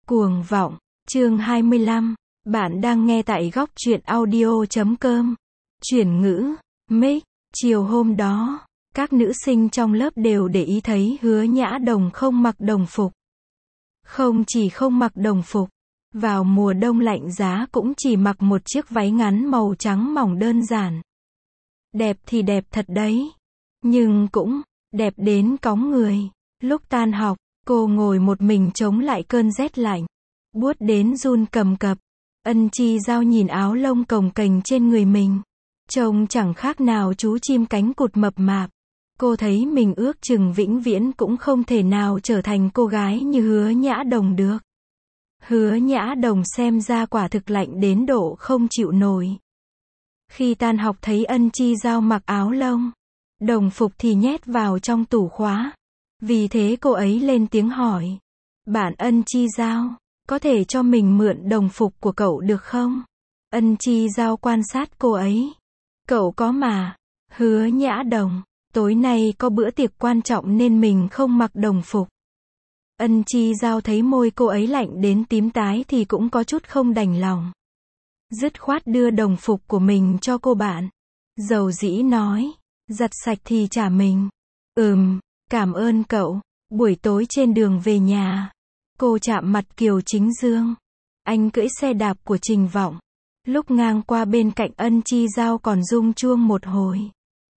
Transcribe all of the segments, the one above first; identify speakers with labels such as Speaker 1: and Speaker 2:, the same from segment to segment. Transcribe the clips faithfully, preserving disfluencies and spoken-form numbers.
Speaker 1: Cuồng vọng, chương hai mươi lăm. Bạn đang nghe tại góc truyện audio chấm com. Chuyển ngữ, mic. Chiều hôm đó, các nữ sinh trong lớp đều để ý thấy Hứa Nhã Đồng không mặc đồng phục. Không chỉ không mặc đồng phục, vào mùa đông lạnh giá cũng chỉ mặc một chiếc váy ngắn màu trắng mỏng đơn giản. Đẹp thì đẹp thật đấy, nhưng cũng đẹp đến cóng người. Lúc tan học, cô ngồi một mình chống lại cơn rét lạnh, buốt đến run cầm cập. Ân Chi Giao nhìn áo lông cồng kềnh trên người mình, trông chẳng khác nào chú chim cánh cụt mập mạp. Cô thấy mình ước chừng vĩnh viễn cũng không thể nào trở thành cô gái như Hứa Nhã Đồng được. Hứa Nhã Đồng xem ra quả thực lạnh đến độ không chịu nổi. Khi tan học thấy Ân Chi Giao mặc áo lông, đồng phục thì nhét vào trong tủ khóa. Vì thế cô ấy lên tiếng hỏi. Bạn Ân Chi Giao, có thể cho mình mượn đồng phục của cậu được không? Ân Chi Giao quan sát cô ấy. Cậu có mà. Hứa Nhã Đồng, tối nay có bữa tiệc quan trọng nên mình không mặc đồng phục. Ân Chi Giao thấy môi cô ấy lạnh đến tím tái thì cũng có chút không đành lòng. Dứt khoát đưa đồng phục của mình cho cô bạn. Dầu dĩ nói, giặt sạch thì trả mình. Ừm, cảm ơn cậu. Buổi tối trên đường về nhà, cô chạm mặt Kiều Chính Dương. Anh cưỡi xe đạp của Trình Vọng. Lúc ngang qua bên cạnh Ân Chi Giao còn rung chuông một hồi.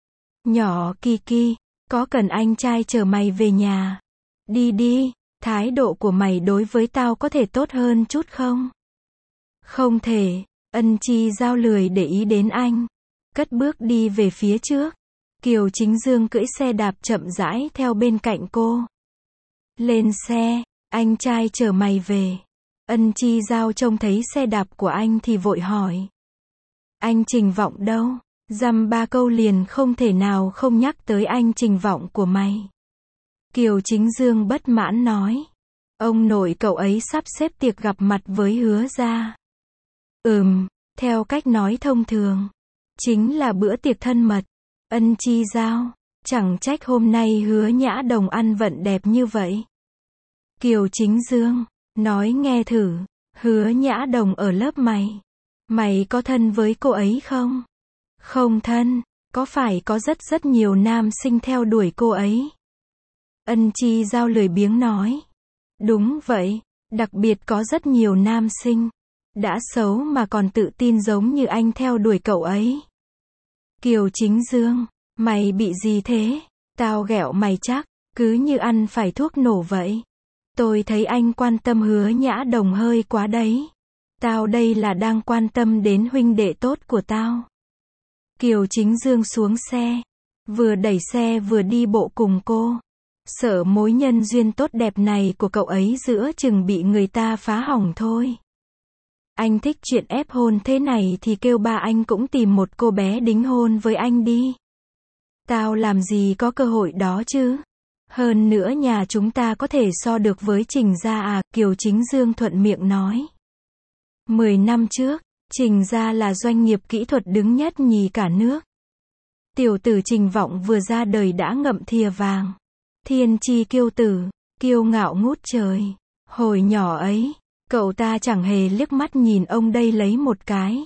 Speaker 1: Nhỏ Kiki, có cần anh trai chở mày về nhà? Đi đi, thái độ của mày đối với tao có thể tốt hơn chút không? Không thể. Ân Chi Giao lười để ý đến anh, cất bước đi về phía trước. Kiều Chính Dương cưỡi xe đạp chậm rãi theo bên cạnh cô. Lên xe, anh trai chở mày về. Ân Chi Giao trông thấy xe đạp của anh thì vội hỏi. Anh Trình Vọng đâu? Dăm ba câu liền không thể nào không nhắc tới anh Trình Vọng của mày. Kiều Chính Dương bất mãn nói. Ông nội cậu ấy sắp xếp tiệc gặp mặt với Hứa gia. Ừm, theo cách nói thông thường, chính là bữa tiệc thân mật. Ân Chi Giao, chẳng trách hôm nay Hứa Nhã Đồng ăn vận đẹp như vậy. Kiều Chính Dương, nói nghe thử, Hứa Nhã Đồng ở lớp mày. Mày có thân với cô ấy không? Không thân, có phải có rất rất nhiều nam sinh theo đuổi cô ấy? Ân Chi Giao lười biếng nói. Đúng vậy, đặc biệt có rất nhiều nam sinh. Đã xấu mà còn tự tin giống như anh theo đuổi cậu ấy. Kiều Chính Dương, mày bị gì thế? Tao ghẹo mày chắc, cứ như ăn phải thuốc nổ vậy. Tôi thấy anh quan tâm Hứa Nhã Đồng hơi quá đấy. Tao đây là đang quan tâm đến huynh đệ tốt của tao. Kiều Chính Dương xuống xe, vừa đẩy xe vừa đi bộ cùng cô. Sợ mối nhân duyên tốt đẹp này của cậu ấy giữa chừng bị người ta phá hỏng thôi. Anh thích chuyện ép hôn thế này thì kêu ba anh cũng tìm một cô bé đính hôn với anh đi. Tao làm gì có cơ hội đó chứ. Hơn nữa nhà chúng ta có thể so được với Trình gia à, Kiều Chính Dương thuận miệng nói. Mười năm trước, Trình gia là doanh nghiệp kỹ thuật đứng nhất nhì cả nước. Tiểu tử Trình Vọng vừa ra đời đã ngậm thìa vàng. Thiên chi kiêu tử, kiêu ngạo ngút trời. Hồi nhỏ ấy, cậu ta chẳng hề liếc mắt nhìn ông đây lấy một cái.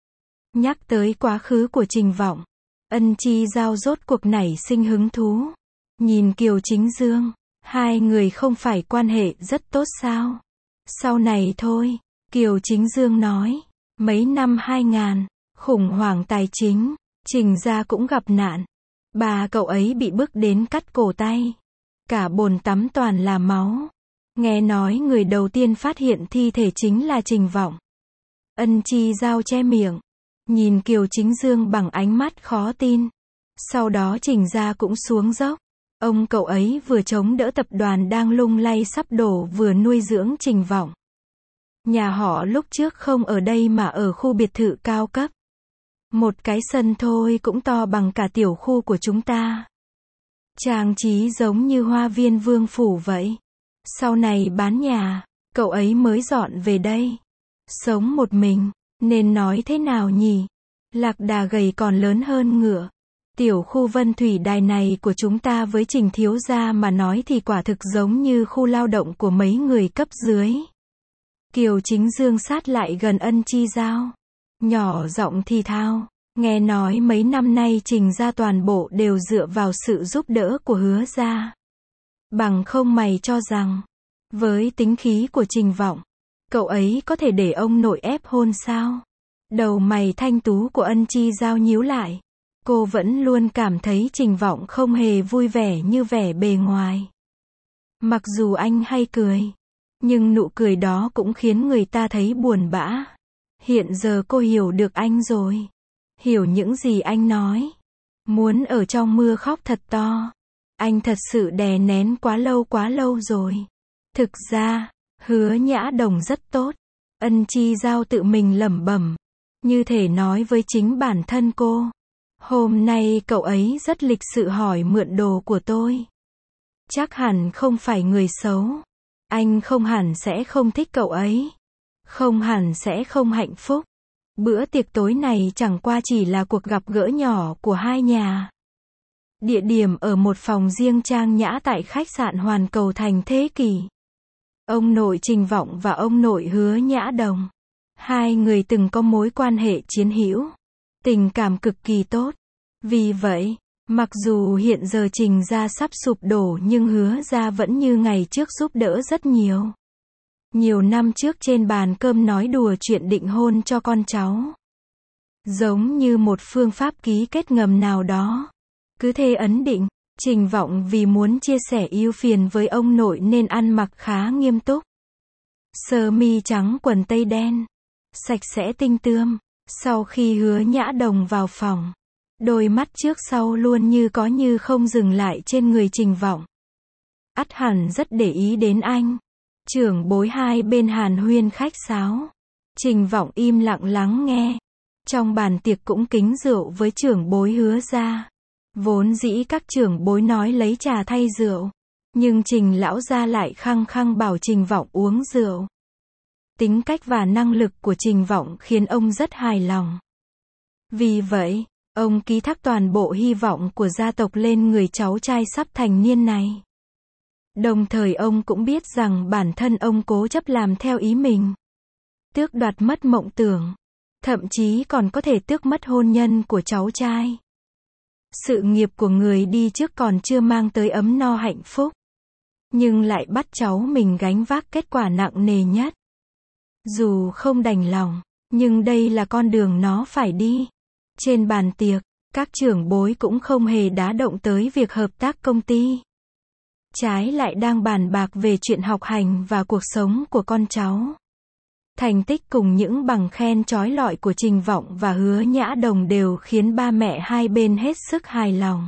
Speaker 1: Nhắc tới quá khứ của Trình Vọng, Ân Chi Giao rốt cuộc nảy sinh hứng thú. Nhìn Kiều Chính Dương, hai người không phải quan hệ rất tốt sao? Sau này thôi, Kiều Chính Dương nói. Mấy năm hai nghìn, khủng hoảng tài chính, Trình gia cũng gặp nạn. Bà cậu ấy bị bức đến cắt cổ tay. Cả bồn tắm toàn là máu. Nghe nói người đầu tiên phát hiện thi thể chính là Trình Vọng. Ân Chi Giao che miệng, nhìn Kiều Chính Dương bằng ánh mắt khó tin. Sau đó Trình gia cũng xuống dốc. Ông cậu ấy vừa chống đỡ tập đoàn đang lung lay sắp đổ vừa nuôi dưỡng Trình Vọng. Nhà họ lúc trước không ở đây mà ở khu biệt thự cao cấp. Một cái sân thôi cũng to bằng cả tiểu khu của chúng ta. Trang trí giống như hoa viên vương phủ vậy. Sau này bán nhà, cậu ấy mới dọn về đây. Sống một mình, nên nói thế nào nhỉ? Lạc đà gầy còn lớn hơn ngựa. Tiểu khu Vân Thủy Đài này của chúng ta với Trình thiếu gia mà nói thì quả thực giống như khu lao động của mấy người cấp dưới. Kiều Chính Dương sát lại gần Ân Chi Giao. Nhỏ giọng thì thào. Nghe nói mấy năm nay Trình gia toàn bộ đều dựa vào sự giúp đỡ của Hứa gia. Bằng không mày cho rằng, với tính khí của Trình Vọng, cậu ấy có thể để ông nội ép hôn sao? Đầu mày thanh tú của Ân Chi Giao nhíu lại. Cô vẫn luôn cảm thấy Trình Vọng không hề vui vẻ như vẻ bề ngoài. Mặc dù anh hay cười, nhưng nụ cười đó cũng khiến người ta thấy buồn bã. Hiện giờ cô hiểu được anh rồi. Hiểu những gì anh nói. Muốn ở trong mưa khóc thật to. Anh thật sự đè nén quá lâu quá lâu rồi. Thực ra, Hứa Nhã Đồng rất tốt. Ân Chi Giao tự mình lẩm bẩm, như thể nói với chính bản thân cô. Hôm nay cậu ấy rất lịch sự hỏi mượn đồ của tôi. Chắc hẳn không phải người xấu. Anh không hẳn sẽ không thích cậu ấy. Không hẳn sẽ không hạnh phúc. Bữa tiệc tối này chẳng qua chỉ là cuộc gặp gỡ nhỏ của hai nhà. Địa điểm ở một phòng riêng trang nhã tại khách sạn Hoàn Cầu Thành Thế Kỷ. Ông nội Trình Vọng và ông nội Hứa Nhã Đồng. Hai người từng có mối quan hệ chiến hữu. Tình cảm cực kỳ tốt. Vì vậy, mặc dù hiện giờ Trình gia sắp sụp đổ nhưng Hứa gia vẫn như ngày trước giúp đỡ rất nhiều. Nhiều năm trước trên bàn cơm nói đùa chuyện định hôn cho con cháu. Giống như một phương pháp ký kết ngầm nào đó. Cứ thế ấn định, Trình Vọng vì muốn chia sẻ ưu phiền với ông nội nên ăn mặc khá nghiêm túc. Sơ mi trắng quần tây đen. Sạch sẽ tinh tươm. Sau khi Hứa Nhã Đồng vào phòng, đôi mắt trước sau luôn như có như không dừng lại trên người Trình Vọng. Ắt hẳn rất để ý đến anh. Trưởng bối hai bên hàn huyên khách sáo. Trình Vọng im lặng lắng nghe. Trong bàn tiệc cũng kính rượu với trưởng bối Hứa gia. Vốn dĩ các trưởng bối nói lấy trà thay rượu. Nhưng Trình lão gia lại khăng khăng bảo Trình Vọng uống rượu. Tính cách và năng lực của Trình Vọng khiến ông rất hài lòng. Vì vậy, ông ký thác toàn bộ hy vọng của gia tộc lên người cháu trai sắp thành niên này. Đồng thời ông cũng biết rằng bản thân ông cố chấp làm theo ý mình. Tước đoạt mất mộng tưởng. Thậm chí còn có thể tước mất hôn nhân của cháu trai. Sự nghiệp của người đi trước còn chưa mang tới ấm no hạnh phúc. Nhưng lại bắt cháu mình gánh vác kết quả nặng nề nhất. Dù không đành lòng, nhưng đây là con đường nó phải đi. Trên bàn tiệc, các trưởng bối cũng không hề đá động tới việc hợp tác công ty. Trái lại đang bàn bạc về chuyện học hành và cuộc sống của con cháu. Thành tích cùng những bằng khen chói lọi của Trình Vọng và Hứa Nhã Đồng đều khiến ba mẹ hai bên hết sức hài lòng.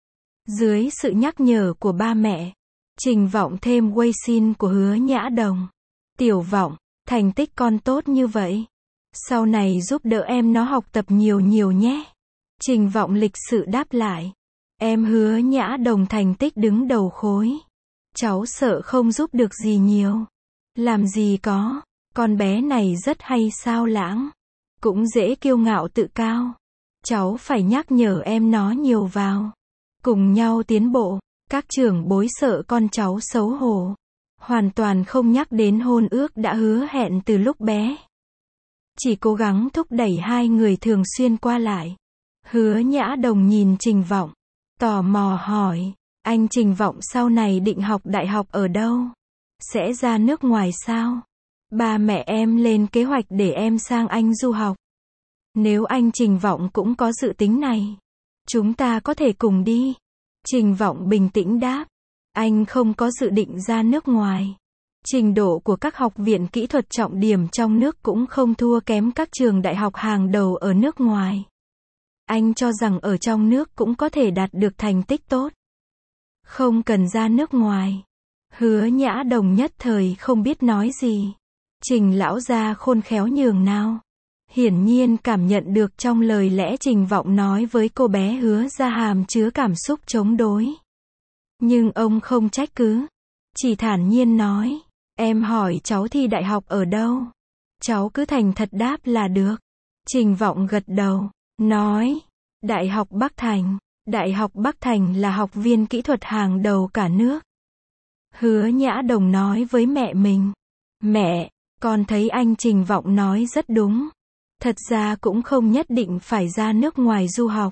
Speaker 1: Dưới sự nhắc nhở của ba mẹ, Trình Vọng thêm quay xin của Hứa Nhã Đồng. Tiểu Vọng, thành tích con tốt như vậy. Sau này giúp đỡ em nó học tập nhiều nhiều nhé. Trình Vọng lịch sự đáp lại. Em Hứa Nhã Đồng thành tích đứng đầu khối. Cháu sợ không giúp được gì nhiều. Làm gì có, con bé này rất hay sao lãng. Cũng dễ kiêu ngạo tự cao. Cháu phải nhắc nhở em nó nhiều vào. Cùng nhau tiến bộ, các trưởng bối sợ con cháu xấu hổ. Hoàn toàn không nhắc đến hôn ước đã hứa hẹn từ lúc bé. Chỉ cố gắng thúc đẩy hai người thường xuyên qua lại. Hứa Nhã Đồng nhìn Trình Vọng. Tò mò hỏi, anh Trình Vọng sau này định học đại học ở đâu? Sẽ ra nước ngoài sao? Ba mẹ em lên kế hoạch để em sang Anh du học. Nếu anh Trình Vọng cũng có dự tính này, chúng ta có thể cùng đi. Trình Vọng bình tĩnh đáp, anh không có dự định ra nước ngoài. Trình độ của các học viện kỹ thuật trọng điểm trong nước cũng không thua kém các trường đại học hàng đầu ở nước ngoài. Anh cho rằng ở trong nước cũng có thể đạt được thành tích tốt. Không cần ra nước ngoài. Hứa Nhã Đồng nhất thời không biết nói gì. Trình lão gia khôn khéo nhường nào. Hiển nhiên cảm nhận được trong lời lẽ Trình Vọng nói với cô bé Hứa ra hàm chứa cảm xúc chống đối. Nhưng ông không trách cứ. Chỉ thản nhiên nói. Em hỏi cháu thi đại học ở đâu? Cháu cứ thành thật đáp là được. Trình Vọng gật đầu. Nói. Đại học Bắc Thành. Đại học Bắc Thành là học viên kỹ thuật hàng đầu cả nước. Hứa Nhã Đồng nói với mẹ mình. Mẹ, Con thấy anh Trình Vọng nói rất đúng. Thật ra cũng không nhất định phải ra nước ngoài du học.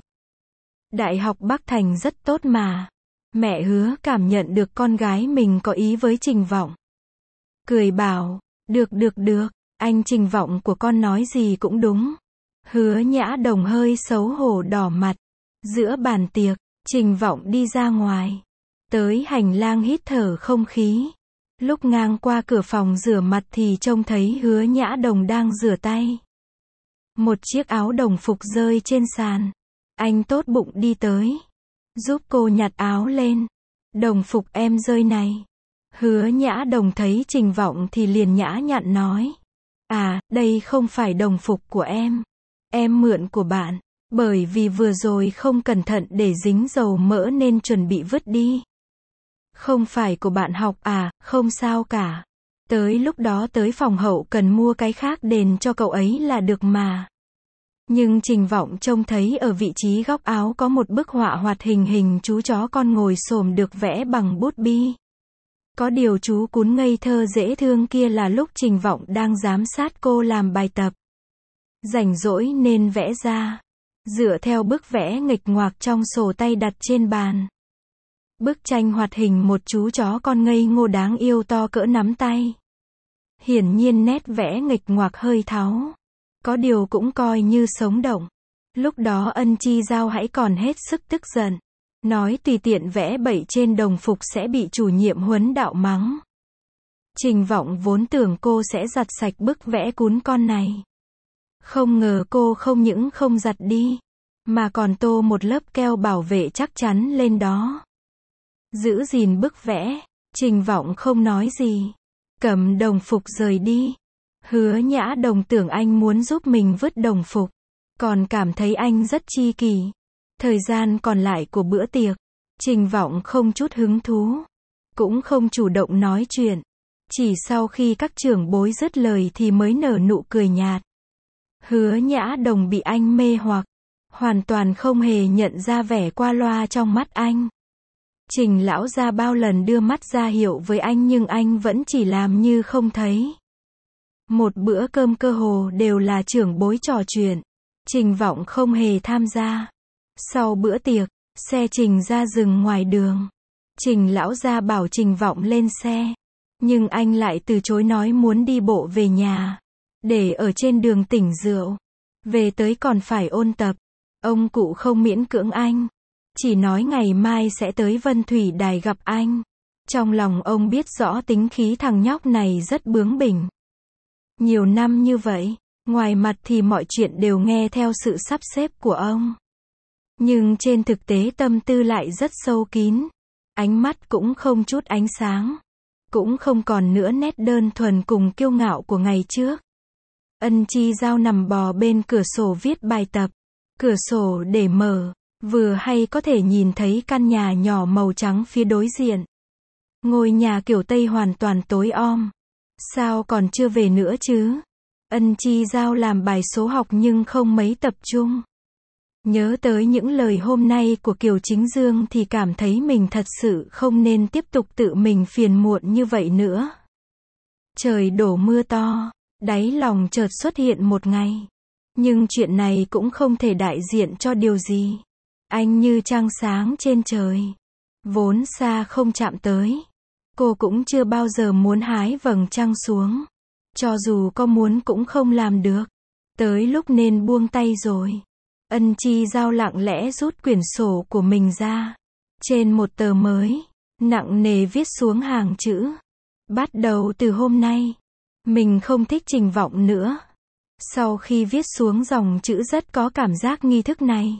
Speaker 1: Đại học Bắc Thành rất tốt mà. Mẹ Hứa cảm nhận được con gái mình có ý với Trình Vọng. Cười bảo, được được được, anh Trình Vọng của con nói gì cũng đúng. Hứa Nhã Đồng hơi xấu hổ đỏ mặt. Giữa bàn tiệc, Trình Vọng đi ra ngoài. Tới hành lang hít thở không khí. Lúc ngang qua cửa phòng rửa mặt thì trông thấy Hứa Nhã Đồng đang rửa tay. Một chiếc áo đồng phục rơi trên sàn. Anh tốt bụng đi tới. Giúp cô nhặt áo lên. Đồng phục em rơi này. Hứa Nhã Đồng thấy Trình Vọng thì liền nhã nhặn nói. À, đây không phải đồng phục của em. Em mượn của bạn. Bởi vì vừa rồi không cẩn thận để dính dầu mỡ nên chuẩn bị vứt đi. Không phải của bạn học à, không sao cả. Tới lúc đó tới phòng hậu cần mua cái khác đền cho cậu ấy là được mà. Nhưng Trình Vọng trông thấy ở vị trí góc áo có một bức họa hoạt hình hình chú chó con ngồi xổm được vẽ bằng bút bi. Có điều chú cún ngây thơ dễ thương kia là lúc Trình Vọng đang giám sát cô làm bài tập. Rảnh rỗi nên vẽ ra. Dựa theo bức vẽ nghịch ngoạc trong sổ tay đặt trên bàn. Bức tranh hoạt hình một chú chó con ngây ngô đáng yêu to cỡ nắm tay. Hiển nhiên nét vẽ nghịch ngoạc hơi tháo. Có điều cũng coi như sống động. Lúc đó Ân Chi Giao hãy còn hết sức tức giận. Nói tùy tiện vẽ bậy trên đồng phục sẽ bị chủ nhiệm huấn đạo mắng. Trình Vọng vốn tưởng cô sẽ giặt sạch bức vẽ cún con này. Không ngờ cô không những không giặt đi, mà còn tô một lớp keo bảo vệ chắc chắn lên đó. Giữ gìn bức vẽ, Trình Vọng không nói gì. Cầm đồng phục rời đi. Hứa Nhã Đồng tưởng anh muốn giúp mình vứt đồng phục. Còn cảm thấy anh rất chi kỷ. Thời gian còn lại của bữa tiệc, Trình Vọng không chút hứng thú. Cũng không chủ động nói chuyện. Chỉ sau khi các trưởng bối dứt lời thì mới nở nụ cười nhạt. Hứa Nhã Đồng bị anh mê hoặc. Hoàn toàn không hề nhận ra vẻ qua loa trong mắt anh. Trình lão gia bao lần đưa mắt ra hiệu với anh nhưng anh vẫn chỉ làm như không thấy. Một bữa cơm cơ hồ đều là trưởng bối trò chuyện. Trình Vọng không hề tham gia. Sau bữa tiệc, xe Trình ra dừng ngoài đường. Trình lão gia bảo Trình Vọng lên xe. Nhưng anh lại từ chối nói muốn đi bộ về nhà. Để ở trên đường tỉnh rượu. Về tới còn phải ôn tập. Ông cụ không miễn cưỡng anh. Chỉ nói ngày mai sẽ tới Vân Thủy Đài gặp anh. Trong lòng ông biết rõ tính khí thằng nhóc này rất bướng bỉnh. Nhiều năm như vậy, ngoài mặt thì mọi chuyện đều nghe theo sự sắp xếp của ông. Nhưng trên thực tế tâm tư lại rất sâu kín. Ánh mắt cũng không chút ánh sáng. Cũng không còn nữa nét đơn thuần cùng kiêu ngạo của ngày trước. Ân Chi Giao nằm bò bên cửa sổ viết bài tập. Cửa sổ để mở, vừa hay có thể nhìn thấy căn nhà nhỏ màu trắng phía đối diện. Ngôi nhà kiểu Tây hoàn toàn tối om. Sao còn chưa về nữa chứ? Ân Chi Giao làm bài số học nhưng không mấy tập trung. Nhớ tới những lời hôm nay của Kiều Chính Dương thì cảm thấy mình thật sự không nên tiếp tục tự mình phiền muộn như vậy nữa. Trời đổ mưa to, đáy lòng chợt xuất hiện một ngày. Nhưng chuyện này cũng không thể đại diện cho điều gì. Anh như trăng sáng trên trời. Vốn xa không chạm tới. Cô cũng chưa bao giờ muốn hái vầng trăng xuống. Cho dù có muốn cũng không làm được. Tới lúc nên buông tay rồi. Ân Chi Giao lặng lẽ rút quyển sổ của mình ra. Trên một tờ mới, nặng nề viết xuống hàng chữ. Bắt đầu từ hôm nay, mình không thích Trình Vọng nữa. Sau khi viết xuống dòng chữ rất có cảm giác nghi thức này.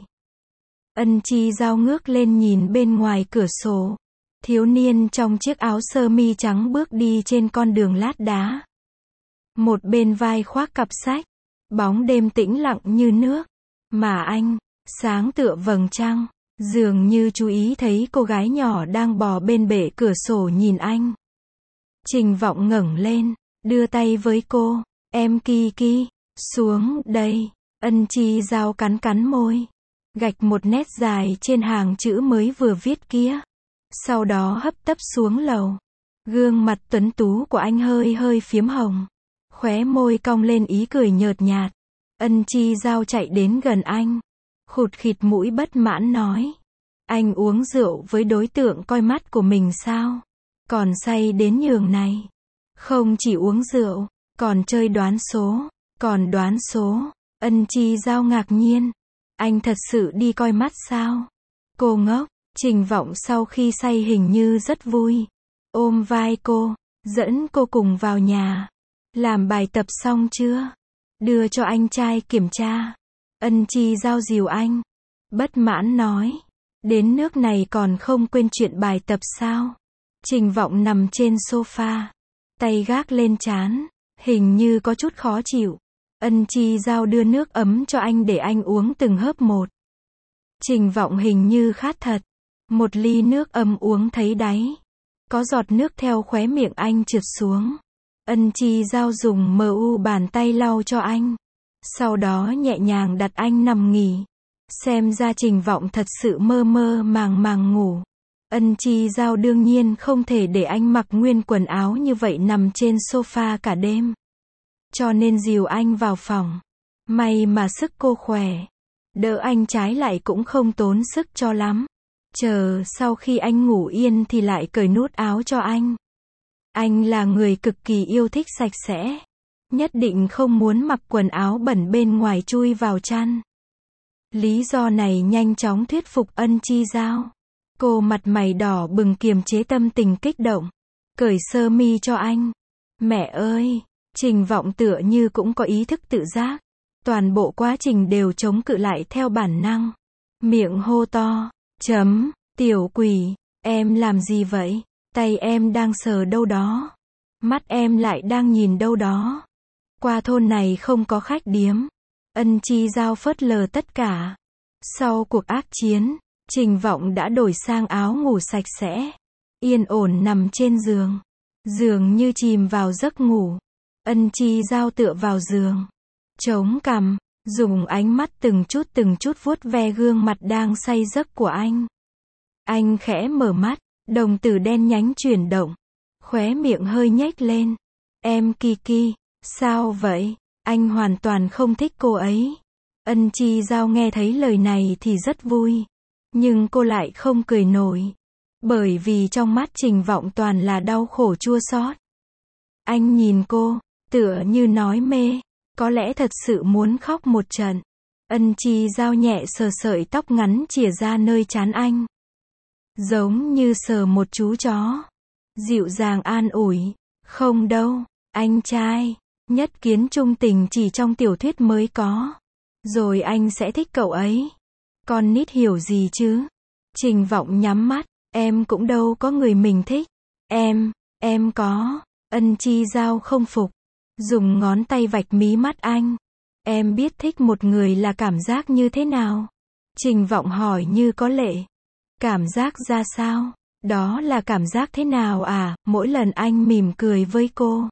Speaker 1: Ân Chi Giao ngước lên nhìn bên ngoài cửa sổ. Thiếu niên trong chiếc áo sơ mi trắng bước đi trên con đường lát đá. Một bên vai khoác cặp sách. Bóng đêm tĩnh lặng như nước. Mà anh, sáng tựa vầng trăng. Dường như chú ý thấy cô gái nhỏ đang bò bên bệ cửa sổ nhìn anh. Trình Vọng ngẩng lên, đưa tay với cô. Em Kiki, xuống đây. Ân Chi Giao cắn cắn môi. Gạch một nét dài trên hàng chữ mới vừa viết kia. Sau đó hấp tấp xuống lầu. Gương mặt tuấn tú của anh hơi hơi phiếm hồng. Khóe môi cong lên ý cười nhợt nhạt. Ân Chi Giao chạy đến gần anh. Khụt khịt mũi bất mãn nói. Anh uống rượu với đối tượng coi mắt của mình sao? Còn say đến nhường này. Không chỉ uống rượu, còn chơi đoán số. Còn đoán số. Ân Chi Giao ngạc nhiên. Anh thật sự đi coi mắt sao? Cô ngốc. Trình Vọng sau khi say hình như rất vui. Ôm vai cô, dẫn cô cùng vào nhà. Làm bài tập xong chưa? Đưa cho anh trai kiểm tra. Ân Chi Giao dìu anh. Bất mãn nói. Đến nước này còn không quên chuyện bài tập sao? Trình Vọng nằm trên sofa. Tay gác lên trán. Hình như có chút khó chịu. Ân Chi Giao đưa nước ấm cho anh để anh uống từng hớp một. Trình Vọng hình như khát thật. Một ly nước ấm uống thấy đáy. Có giọt nước theo khóe miệng anh trượt xuống. Ân Chi Giao dùng mờ u bàn tay lau cho anh. Sau đó nhẹ nhàng đặt anh nằm nghỉ. Xem ra Trình Vọng thật sự mơ mơ màng màng ngủ. Ân Chi Giao đương nhiên không thể để anh mặc nguyên quần áo như vậy nằm trên sofa cả đêm. Cho nên dìu anh vào phòng. May mà sức cô khỏe. Đỡ anh trái lại cũng không tốn sức cho lắm. Chờ sau khi anh ngủ yên thì lại cởi nút áo cho anh. Anh là người cực kỳ yêu thích sạch sẽ. Nhất định không muốn mặc quần áo bẩn bên ngoài chui vào chăn. Lý do này nhanh chóng thuyết phục Ân Chi Giao. Cô mặt mày đỏ bừng kiềm chế tâm tình kích động. Cởi sơ mi cho anh. Mẹ ơi! Trình Vọng tựa như cũng có ý thức tự giác. Toàn bộ quá trình đều chống cự lại theo bản năng. Miệng hô to. Chấm, tiểu quỷ, em làm gì vậy? Tay em đang sờ đâu đó. Mắt em lại đang nhìn đâu đó. Qua thôn này không có khách điếm. Ân Chi Giao phớt lờ tất cả. Sau cuộc ác chiến, Trình Vọng đã đổi sang áo ngủ sạch sẽ. Yên ổn nằm trên giường. Dường như chìm vào giấc ngủ. Ân Chi Giao tựa vào giường. Chống cằm, dùng ánh mắt từng chút từng chút vuốt ve gương mặt đang say giấc của anh. Anh khẽ mở mắt, đồng tử đen nhánh chuyển động. Khóe miệng hơi nhếch lên. Em Kiki, sao vậy? Anh hoàn toàn không thích cô ấy. Ân Chi Giao nghe thấy lời này thì rất vui. Nhưng cô lại không cười nổi. Bởi vì trong mắt Trình Vọng toàn là đau khổ chua xót. Anh nhìn cô, tựa như nói mê. Có lẽ thật sự muốn khóc một trận. Ân Chi Giao nhẹ sờ sợi tóc ngắn chìa ra nơi trán anh. Giống như sờ một chú chó. Dịu dàng an ủi. Không đâu, anh trai. Nhất kiến trung tình chỉ trong tiểu thuyết mới có. Rồi anh sẽ thích cậu ấy. Con nít hiểu gì chứ? Trình Vọng nhắm mắt. Em cũng đâu có người mình thích. Em, em có. Ân Chi Giao không phục. Dùng ngón tay vạch mí mắt anh. Em biết thích một người là cảm giác như thế nào? Trình Vọng hỏi như có lệ. Cảm giác ra sao? Đó là cảm giác thế nào à? Mỗi lần anh mỉm cười với cô.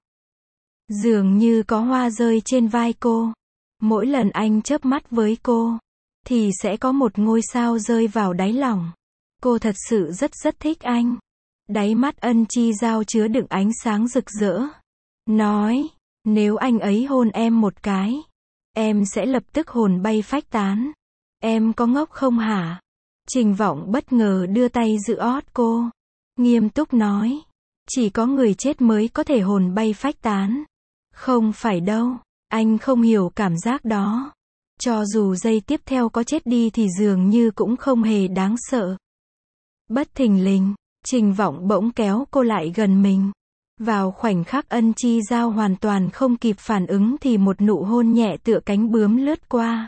Speaker 1: Dường như có hoa rơi trên vai cô. Mỗi lần anh chớp mắt với cô. Thì sẽ có một ngôi sao rơi vào đáy lòng. Cô thật sự rất rất thích anh. Đáy mắt Ân Chi Giao chứa đựng ánh sáng rực rỡ. Nói. Nếu anh ấy hôn em một cái. Em sẽ lập tức hồn bay phách tán. Em có ngốc không hả? Trình Vọng bất ngờ đưa tay giữ ót cô. Nghiêm túc nói. Chỉ có người chết mới có thể hồn bay phách tán. Không phải đâu. Anh không hiểu cảm giác đó. Cho dù giây tiếp theo có chết đi thì dường như cũng không hề đáng sợ. Bất thình lình, Trình Vọng bỗng kéo cô lại gần mình. Vào khoảnh khắc Ân Chi Giao hoàn toàn không kịp phản ứng thì một nụ hôn nhẹ tựa cánh bướm lướt qua.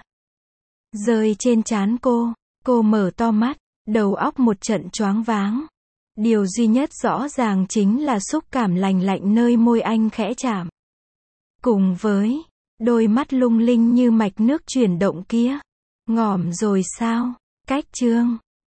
Speaker 1: Rơi trên trán cô, cô mở to mắt, đầu óc một trận choáng váng. Điều duy nhất rõ ràng chính là xúc cảm lành lạnh nơi môi anh khẽ chạm. Cùng với đôi mắt lung linh như mạch nước chuyển động kia. Ngỏm rồi sao? Cách chương